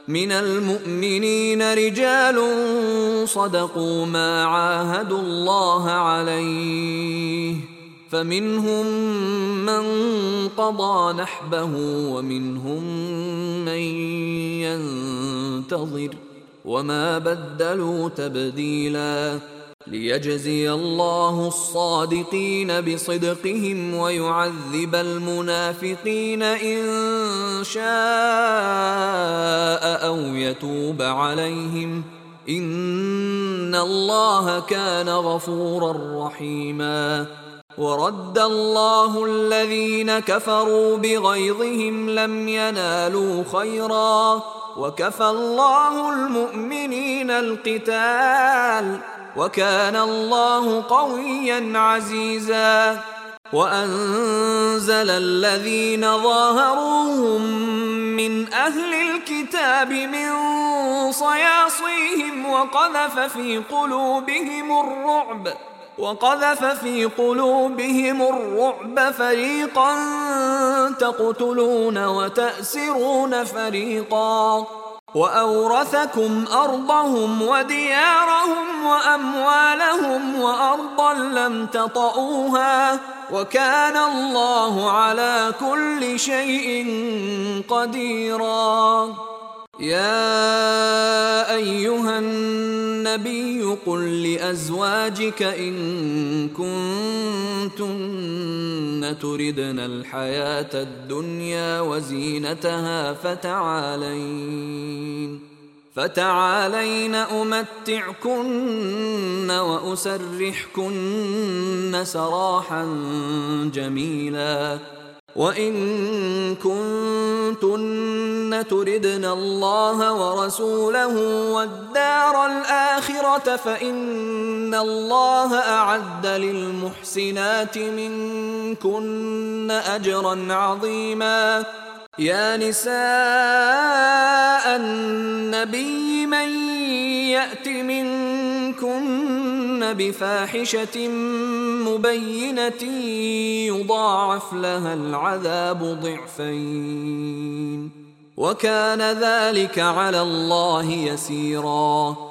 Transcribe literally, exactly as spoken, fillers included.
من المؤمنين رجال صدقوا ما عاهدوا الله عليه، فمنهم من قضى نحبه ومنهم من ينتظر وما بدلوا تبديلا، ليجزي الله الصادقين بصدقهم ويعذب المنافقين إن شاء أو يتوب عليهم، إن الله كان غفورا رحيما. ورد الله الذين كفروا بغيظهم لم ينالوا خيرا، وكفى الله المؤمنين القتال، وكان الله قويا عزيزا. وأنزل الذين ظاهروهم من أهل الكتاب من صياصيهم وقذف في قلوبهم الرعب وقذف في قلوبهم الرعب فريقا تقتلون وتأسرون فريقا، وأورثكم أرضهم وديارهم وأموالهم وأرضا لم تطئوها، وكان الله على كل شيء قديرا. يا أيها النبي قل لأزواجك إن كنتن تردن الحياة الدنيا وزينتها فتعالين فتعالين أمتعكن وأسرحكن سراحا جميلا. وإن كنتن تردن الله ورسوله والدار الآخرة فإن الله أعد للمحسنات منكن أجرا عظيما. يا نساء النبي من يأت منكن بفاحشة مبينة يضاعف لها العذاب ضعفين، وكان ذلك على الله يسيرا.